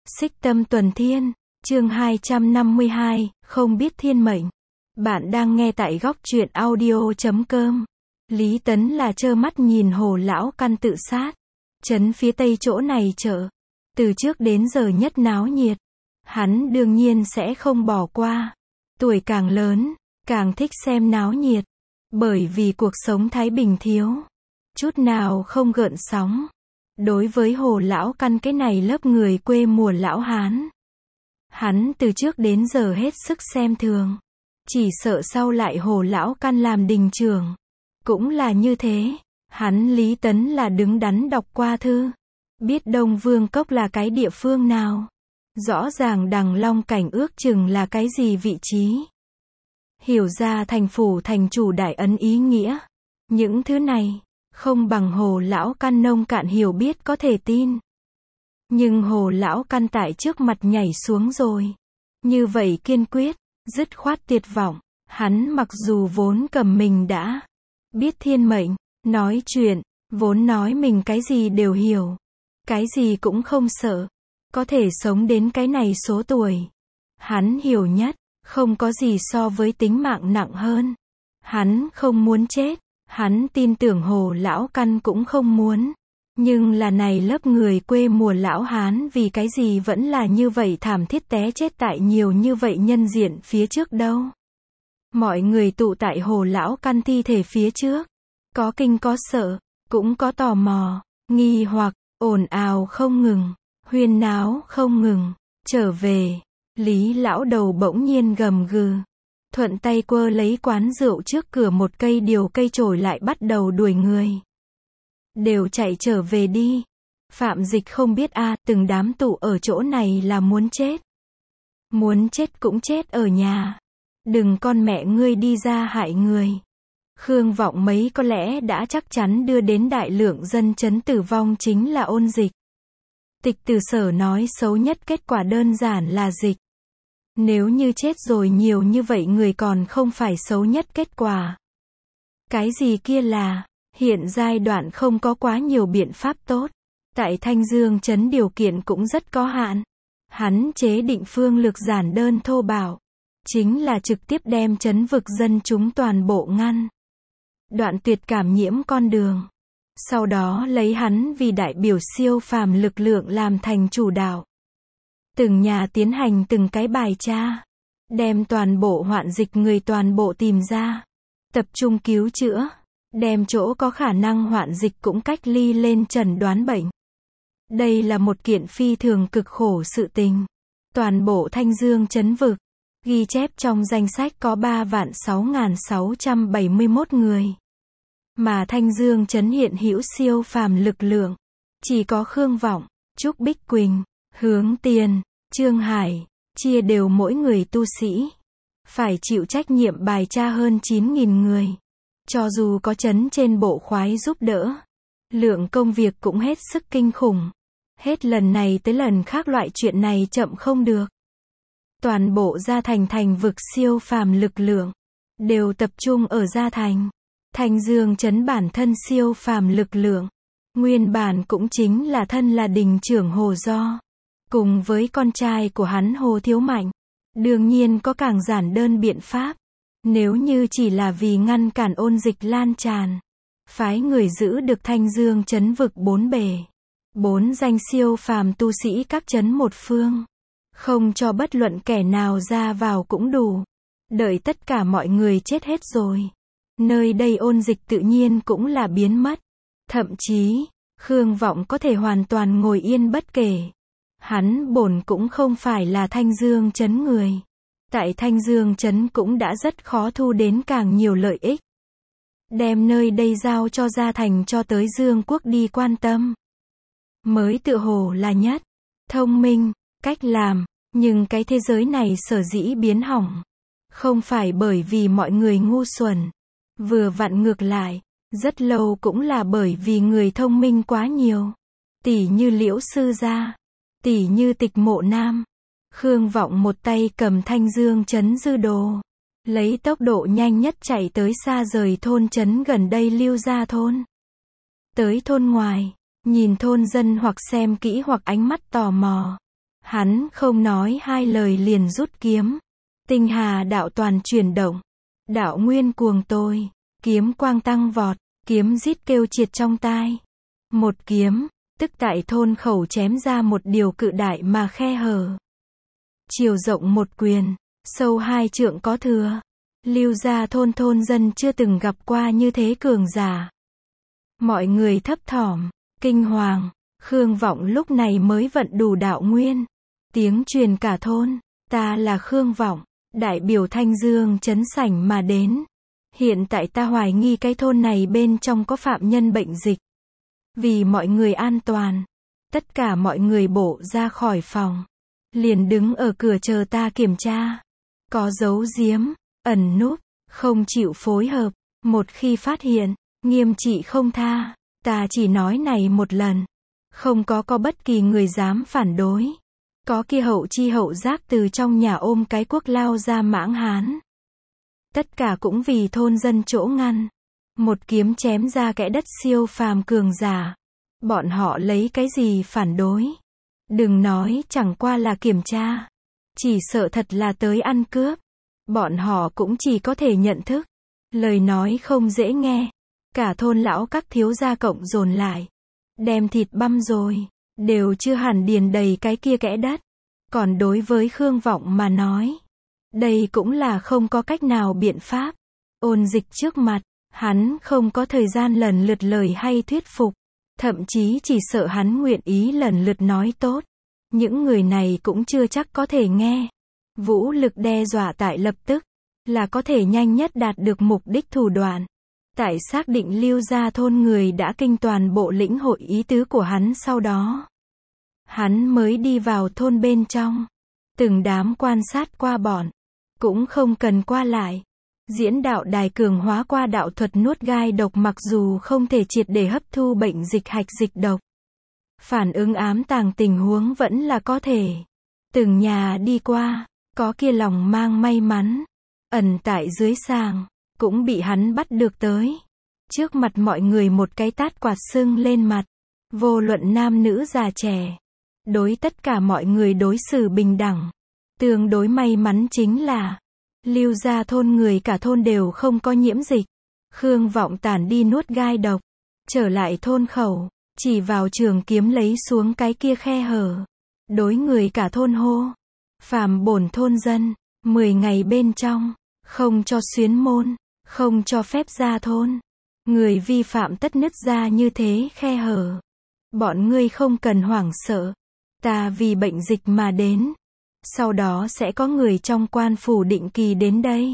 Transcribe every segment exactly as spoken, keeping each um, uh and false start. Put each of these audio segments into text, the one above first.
Xích Tâm Tuần Thiên, chương hai trăm năm mươi hai, không biết thiên mệnh. Bạn đang nghe tại góc truyện audio chấm com. Lý Tấn là trơ mắt nhìn Hồ lão căn tự sát. Trấn phía tây chỗ này chợ, từ trước đến giờ nhất náo nhiệt. Hắn đương nhiên sẽ không bỏ qua. Tuổi càng lớn, càng thích xem náo nhiệt. Bởi vì cuộc sống thái bình thiếu chút nào không gợn sóng. Đối với Hồ lão căn cái này lớp người quê mùa lão Hán, hắn từ trước đến giờ hết sức xem thường. Chỉ sợ sau lại Hồ lão căn làm đình trưởng, cũng là như thế. Hắn Lý Tấn là đứng đắn đọc qua thư, biết Đông Vương Cốc là cái địa phương nào, rõ ràng Đằng Long Cảnh ước chừng là cái gì vị trí, hiểu ra thành phủ thành chủ đại ấn ý nghĩa. Những thứ này không bằng Hồ lão căn nông cạn hiểu biết có thể tin. Nhưng Hồ lão căn tại trước mặt nhảy xuống rồi. Như vậy kiên quyết, dứt khoát tuyệt vọng. Hắn mặc dù vốn cầm mình đã biết thiên mệnh, nói chuyện, vốn nói mình cái gì đều hiểu, cái gì cũng không sợ, có thể sống đến cái này số tuổi. Hắn hiểu nhất, không có gì so với tính mạng nặng hơn. Hắn không muốn chết. Hắn tin tưởng Hồ lão căn cũng không muốn. Nhưng là này lớp người quê mùa lão Hán vì cái gì vẫn là như vậy thảm thiết té chết tại nhiều như vậy nhân diện phía trước đâu. Mọi người tụ tại Hồ lão căn thi thể phía trước. Có kinh có sợ, cũng có tò mò, nghi hoặc, ồn ào không ngừng, huyên náo không ngừng. Trở về, Lý lão đầu bỗng nhiên gầm gừ. Thuận tay quơ lấy quán rượu trước cửa một cây điều cây chổi lại bắt đầu đuổi người. Đều chạy trở về đi. Phạm Dịch không biết a, à, từng đám tụ ở chỗ này là muốn chết. Muốn chết cũng chết ở nhà. Đừng con mẹ ngươi đi ra hại người. Khương Vọng mấy có lẽ đã chắc chắn đưa đến đại lượng dân chấn tử vong chính là ôn dịch. Tịch Từ Sở nói xấu nhất kết quả đơn giản là dịch. Nếu như chết rồi nhiều như vậy người còn không phải xấu nhất kết quả. Cái gì kia là, hiện giai đoạn không có quá nhiều biện pháp tốt. Tại Thanh Dương trấn điều kiện cũng rất có hạn. Hắn chế định phương lược giản đơn thô bạo. Chính là trực tiếp đem trấn vực dân chúng toàn bộ ngăn. Đoạn tuyệt cảm nhiễm con đường. Sau đó lấy hắn vì đại biểu siêu phàm lực lượng làm thành chủ đạo. Từng nhà tiến hành từng cái bài tra. Đem toàn bộ hoạn dịch người toàn bộ tìm ra. Tập trung cứu chữa. Đem chỗ có khả năng hoạn dịch cũng cách ly lên chẩn đoán bệnh. Đây là một kiện phi thường cực khổ sự tình. Toàn bộ Thanh Dương trấn vực, ghi chép trong danh sách có ba vạn sáu nghìn sáu trăm bảy mươi mốt người. Mà Thanh Dương trấn hiện hữu siêu phàm lực lượng. Chỉ có Khương Vọng, Trúc Bích Quỳnh, Hướng Tiền, Trương Hải, chia đều mỗi người tu sĩ. Phải chịu trách nhiệm bài tra hơn chín nghìn người. Cho dù có trấn trên bộ khoái giúp đỡ, lượng công việc cũng hết sức kinh khủng. Hết lần này tới lần khác loại chuyện này chậm không được. Toàn bộ Gia Thành thành vực siêu phàm lực lượng đều tập trung ở Gia Thành. Thanh Dương trấn bản thân siêu phàm lực lượng, nguyên bản cũng chính là thân là đình trưởng Hồ Do, cùng với con trai của hắn Hồ Thiếu Mạnh. Đương nhiên có càng giản đơn biện pháp. Nếu như chỉ là vì ngăn cản ôn dịch lan tràn, phái người giữ được Thanh Dương trấn vực bốn bề, bốn danh siêu phàm tu sĩ các trấn một phương, không cho bất luận kẻ nào ra vào cũng đủ. Đợi tất cả mọi người chết hết rồi, nơi đây ôn dịch tự nhiên cũng là biến mất. Thậm chí, Khương Vọng có thể hoàn toàn ngồi yên bất kể. Hắn bổn cũng không phải là Thanh Dương trấn người. Tại Thanh Dương trấn cũng đã rất khó thu đến càng nhiều lợi ích. Đem nơi đây giao cho Gia Thành cho tới Dương Quốc đi quan tâm. Mới tự hồ là nhất thông minh, cách làm. Nhưng cái thế giới này sở dĩ biến hỏng, không phải bởi vì mọi người ngu xuẩn. Vừa vặn ngược lại, rất lâu cũng là bởi vì người thông minh quá nhiều. Tỷ như Liễu Sư Gia, tỷ như Tịch Mộ Nam. Khương Vọng một tay cầm Thanh Dương trấn dư đồ, lấy tốc độ nhanh nhất chạy tới xa rời thôn trấn gần đây Lưu Gia thôn. Tới thôn ngoài, nhìn thôn dân hoặc xem kỹ hoặc ánh mắt tò mò. Hắn không nói hai lời liền rút kiếm. Tinh hà đạo toàn chuyển động. Đạo nguyên cuồng tôi. Kiếm quang tăng vọt. Kiếm rít kêu triệt trong tai. Một kiếm, tức tại thôn khẩu chém ra một điều cự đại mà khe hở. Chiều rộng một quyền, sâu hai trượng có thừa. Lưu gia thôn thôn dân chưa từng gặp qua như thế cường giả. Mọi người thấp thỏm, kinh hoàng. Khương Vọng lúc này mới vận đủ đạo nguyên. Tiếng truyền cả thôn, ta là Khương Vọng, đại biểu Thanh Dương trấn sảnh mà đến. Hiện tại ta hoài nghi cái thôn này bên trong có phạm nhân bệnh dịch. Vì mọi người an toàn, tất cả mọi người bổ ra khỏi phòng. Liền đứng ở cửa chờ ta kiểm tra. Có giấu giếm, ẩn núp, không chịu phối hợp. Một khi phát hiện, nghiêm trị không tha. Ta chỉ nói này một lần. Không có có bất kỳ người dám phản đối. Có kia hậu chi hậu giác từ trong nhà ôm cái cuốc lao ra mãng hán. Tất cả cũng vì thôn dân chỗ ngăn. Một kiếm chém ra kẽ đất siêu phàm cường giả. Bọn họ lấy cái gì phản đối? Đừng nói chẳng qua là kiểm tra. Chỉ sợ thật là tới ăn cướp. Bọn họ cũng chỉ có thể nhận thức. Lời nói không dễ nghe. Cả thôn lão các thiếu gia cộng dồn lại. Đem thịt băm rồi. Đều chưa hẳn điền đầy cái kia kẽ đất. Còn đối với Khương Vọng mà nói. Đây cũng là không có cách nào biện pháp. Ôn Dịch trước mặt. Hắn không có thời gian lần lượt lời hay thuyết phục. Thậm chí chỉ sợ hắn nguyện ý lần lượt nói tốt. Những người này cũng chưa chắc có thể nghe. Vũ lực đe dọa tại lập tức. Là có thể nhanh nhất đạt được mục đích thủ đoạn. Tại xác định Lưu gia thôn người đã kinh toàn bộ lĩnh hội ý tứ của hắn sau đó. Hắn mới đi vào thôn bên trong. Từng đám quan sát qua bọn. Cũng không cần qua lại. Diễn đạo đài cường hóa qua đạo thuật nuốt gai độc mặc dù không thể triệt để hấp thu bệnh dịch hạch dịch độc. Phản ứng ám tàng tình huống vẫn là có thể. Từng nhà đi qua, có kia lòng mang may mắn. Ẩn tại dưới sàng, cũng bị hắn bắt được tới. Trước mặt mọi người một cái tát quạt sưng lên mặt. Vô luận nam nữ già trẻ. Đối tất cả mọi người đối xử bình đẳng. Tương đối may mắn chính là Lưu gia thôn người cả thôn đều không có nhiễm dịch. Khương Vọng tản đi nuốt gai độc. Trở lại thôn khẩu. Chỉ vào trường kiếm lấy xuống cái kia khe hở. Đối người cả thôn hô. Phàm bổn thôn dân. Mười ngày bên trong. Không cho xuyến môn. Không cho phép ra thôn. Người vi phạm tất nứt ra như thế khe hở. Bọn ngươi không cần hoảng sợ. Ta vì bệnh dịch mà đến. Sau đó sẽ có người trong quan phủ định kỳ đến đây.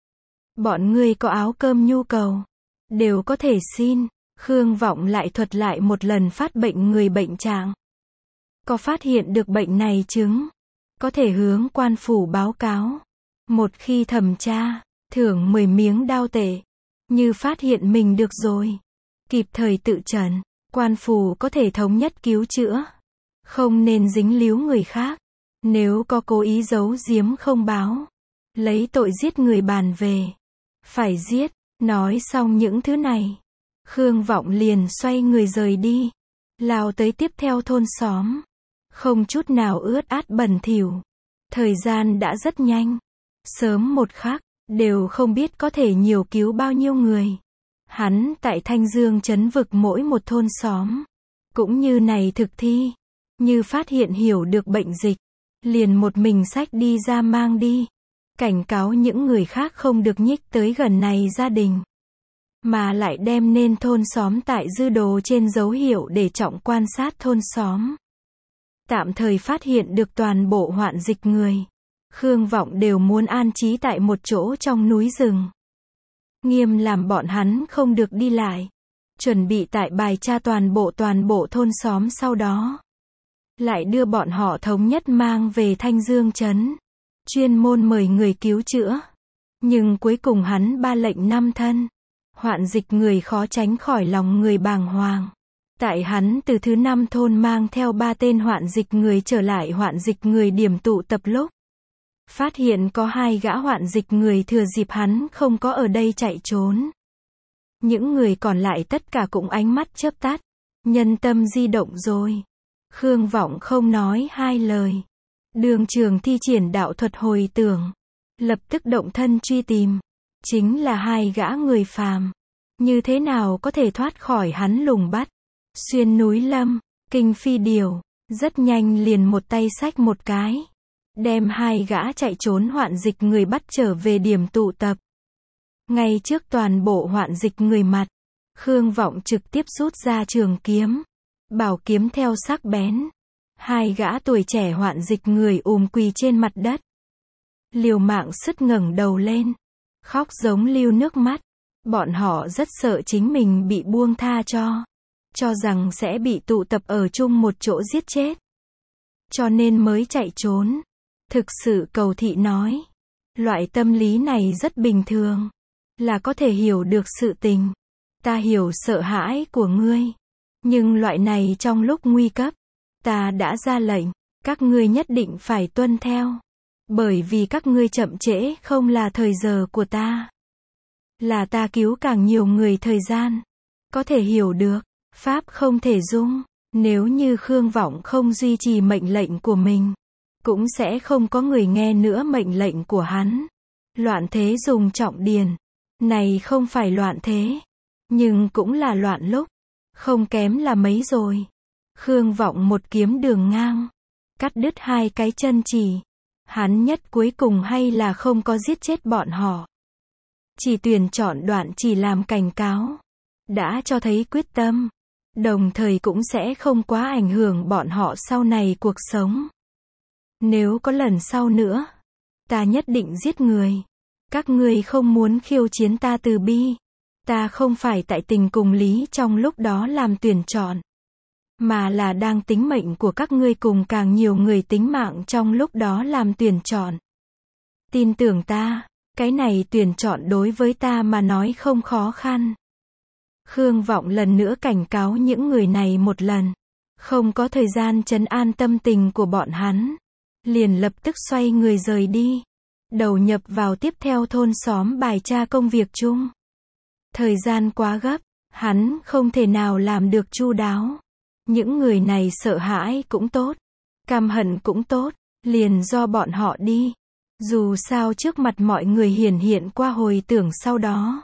Bọn ngươi có áo cơm nhu cầu. Đều có thể xin. Khương Vọng lại thuật lại một lần phát bệnh người bệnh trạng. Có phát hiện được bệnh này chứng. Có thể hướng quan phủ báo cáo. Một khi thẩm tra, thưởng mười miếng đao tệ. Như phát hiện mình được rồi. Kịp thời tự trần. Quan phủ có thể thống nhất cứu chữa. Không nên dính líu người khác. Nếu có cố ý giấu giếm không báo. Lấy tội giết người bàn về. Phải giết. Nói xong những thứ này. Khương Vọng liền xoay người rời đi. Lao tới tiếp theo thôn xóm. Không chút nào ướt át bẩn thỉu. Thời gian đã rất nhanh. Sớm một khắc. Đều không biết có thể nhiều cứu bao nhiêu người. Hắn tại Thanh Dương trấn vực mỗi một thôn xóm. Cũng như này thực thi. Như phát hiện hiểu được bệnh dịch. Liền một mình xách đi ra mang đi. Cảnh cáo những người khác không được nhích tới gần này gia đình. Mà lại đem nên thôn xóm tại dư đồ trên dấu hiệu để trọng quan sát thôn xóm. Tạm thời phát hiện được toàn bộ hoạn dịch người. Khương Vọng đều muốn an trí tại một chỗ trong núi rừng. Nghiêm làm bọn hắn không được đi lại. Chuẩn bị tại bài tra toàn bộ toàn bộ thôn xóm sau đó. Lại đưa bọn họ thống nhất mang về Thanh Dương trấn. Chuyên môn mời người cứu chữa. Nhưng cuối cùng hắn ba lệnh năm thân. Hoạn dịch người khó tránh khỏi lòng người bàng hoàng. Tại hắn từ thứ năm thôn mang theo ba tên hoạn dịch người trở lại hoạn dịch người điểm tụ tập lúc. Phát hiện có hai gã hoạn dịch người thừa dịp hắn không có ở đây chạy trốn. Những người còn lại tất cả cũng ánh mắt chớp tắt. Nhân tâm di động rồi. Khương Vọng không nói hai lời. Đường Trường thi triển đạo thuật hồi tưởng, lập tức động thân truy tìm. Chính là hai gã người phàm. Như thế nào có thể thoát khỏi hắn lùng bắt. Xuyên núi lâm, kinh phi điều, rất nhanh liền một tay xách một cái. Đem hai gã chạy trốn hoạn dịch người bắt trở về điểm tụ tập. Ngay trước toàn bộ hoạn dịch người mặt, Khương Vọng trực tiếp rút ra trường kiếm. Bảo kiếm theo sắc bén. Hai gã tuổi trẻ hoạn dịch người ùm quỳ trên mặt đất. Liều mạng sứt ngẩng đầu lên. Khóc giống lưu nước mắt. Bọn họ rất sợ chính mình bị buông tha cho. Cho rằng sẽ bị tụ tập ở chung một chỗ giết chết. Cho nên mới chạy trốn. Thực sự cầu thị nói. Loại tâm lý này rất bình thường. Là có thể hiểu được sự tình. Ta hiểu sợ hãi của ngươi. Nhưng loại này trong lúc nguy cấp. Ta đã ra lệnh. Các ngươi nhất định phải tuân theo. Bởi vì các ngươi chậm trễ không là thời giờ của ta. Là ta cứu càng nhiều người thời gian. Có thể hiểu được. Pháp không thể dung. Nếu như Khương Vọng không duy trì mệnh lệnh của mình. Cũng sẽ không có người nghe nữa mệnh lệnh của hắn. Loạn thế dùng trọng điền. Này không phải loạn thế. Nhưng cũng là loạn lúc. Không kém là mấy rồi. Khương Vọng một kiếm đường ngang. Cắt đứt hai cái chân chỉ. Hắn nhất cuối cùng hay là không có giết chết bọn họ. Chỉ tuyển chọn đoạn chỉ làm cảnh cáo. Đã cho thấy quyết tâm. Đồng thời cũng sẽ không quá ảnh hưởng bọn họ sau này cuộc sống. Nếu có lần sau nữa. Ta nhất định giết người. Các ngươi không muốn khiêu chiến ta từ bi. Ta không phải tại tình cùng lý trong lúc đó làm tuyển chọn. Mà là đang tính mệnh của các ngươi cùng càng nhiều người tính mạng trong lúc đó làm tuyển chọn. Tin tưởng ta, cái này tuyển chọn đối với ta mà nói không khó khăn. Khương Vọng lần nữa cảnh cáo những người này một lần. Không có thời gian trấn an tâm tình của bọn hắn. Liền lập tức xoay người rời đi. Đầu nhập vào tiếp theo thôn xóm bài tra công việc chung. Thời gian quá gấp, hắn không thể nào làm được chu đáo. Những người này sợ hãi cũng tốt, căm hận cũng tốt, liền do bọn họ đi. Dù sao trước mặt mọi người hiển hiện qua hồi tưởng sau đó.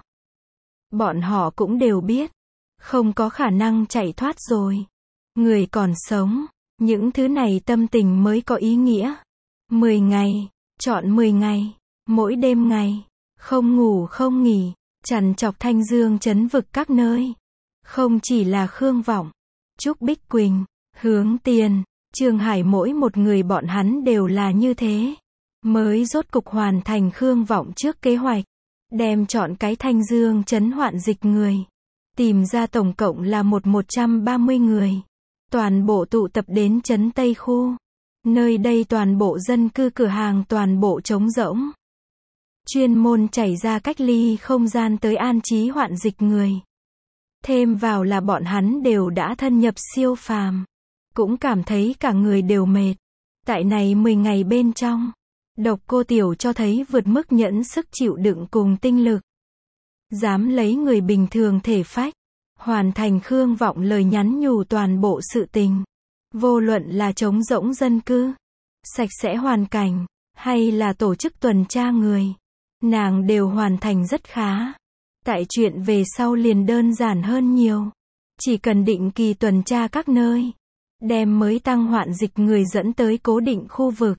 Bọn họ cũng đều biết, không có khả năng chạy thoát rồi. Người còn sống, những thứ này tâm tình mới có ý nghĩa. Mười ngày, chọn mười ngày, mỗi đêm ngày, không ngủ không nghỉ, trằn trọc Thanh Dương trấn vực các nơi. Không chỉ là Khương Vọng, Trúc Bích Quỳnh, Hướng Tiền, Trương Hải mỗi một người bọn hắn đều là như thế. Mới rốt cục hoàn thành Khương Vọng trước kế hoạch. Đem chọn cái Thanh Dương trấn hoạn dịch người. Tìm ra tổng cộng là một một trăm ba mươi người. Toàn bộ tụ tập đến trấn Tây Khu. Nơi đây toàn bộ dân cư cửa hàng toàn bộ trống rỗng. Chuyên môn chảy ra cách ly không gian tới an trí hoạn dịch người. Thêm vào là bọn hắn đều đã thân nhập siêu phàm. Cũng cảm thấy cả người đều mệt. Tại này mười ngày bên trong. Độc Cô Tiểu cho thấy vượt mức nhẫn sức chịu đựng cùng tinh lực. Dám lấy người bình thường thể phách. Hoàn thành Khương Vọng lời nhắn nhủ toàn bộ sự tình. Vô luận là trống rỗng dân cư. Sạch sẽ hoàn cảnh. Hay là tổ chức tuần tra người. Nàng đều hoàn thành rất khá. Tại chuyện về sau liền đơn giản hơn nhiều. Chỉ cần định kỳ tuần tra các nơi. Đem mới tăng hoạn dịch người dẫn tới cố định khu vực.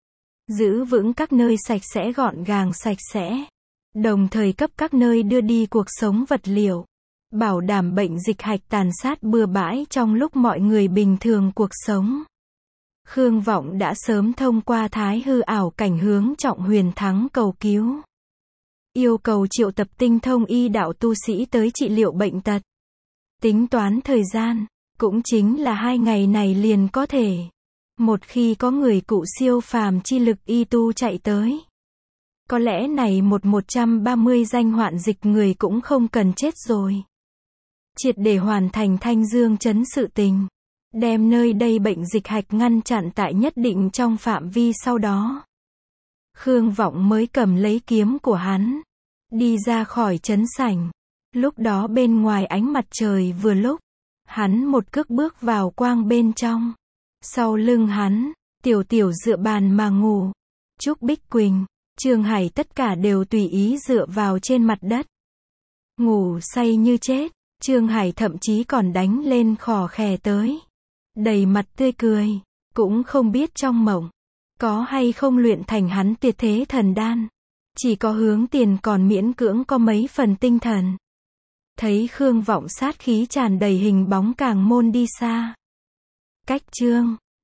Giữ vững các nơi sạch sẽ gọn gàng sạch sẽ. Đồng thời cấp các nơi đưa đi cuộc sống vật liệu. Bảo đảm bệnh dịch hạch tàn sát bừa bãi trong lúc mọi người bình thường cuộc sống. Khương Vọng đã sớm thông qua thái hư ảo cảnh hướng Trọng Huyền Thắng cầu cứu. Yêu cầu triệu tập tinh thông y đạo tu sĩ tới trị liệu bệnh tật. Tính toán thời gian, cũng chính là hai ngày này liền có thể. Một khi có người cụ siêu phàm chi lực y tu chạy tới. Có lẽ này một một trăm ba mươi danh hoạn dịch người cũng không cần chết rồi. Triệt để hoàn thành Thanh Dương trấn sự tình. Đem nơi đây bệnh dịch hạch ngăn chặn tại nhất định trong phạm vi sau đó. Khương Vọng mới cầm lấy kiếm của hắn. Đi ra khỏi trấn sảnh. Lúc đó bên ngoài ánh mặt trời vừa lúc. Hắn một cước bước vào quang bên trong. Sau lưng hắn, Tiểu Tiểu dựa bàn mà ngủ. Trúc Bích Quỳnh, Trương Hải tất cả đều tùy ý dựa vào trên mặt đất. Ngủ say như chết, Trương Hải thậm chí còn đánh lên khò khè tới. Đầy mặt tươi cười, cũng không biết trong mộng, có hay không luyện thành hắn tuyệt thế thần đan. Chỉ có Hướng Tiền còn miễn cưỡng có mấy phần tinh thần. Thấy Khương Vọng sát khí tràn đầy hình bóng Càng Môn đi xa. Cách Trương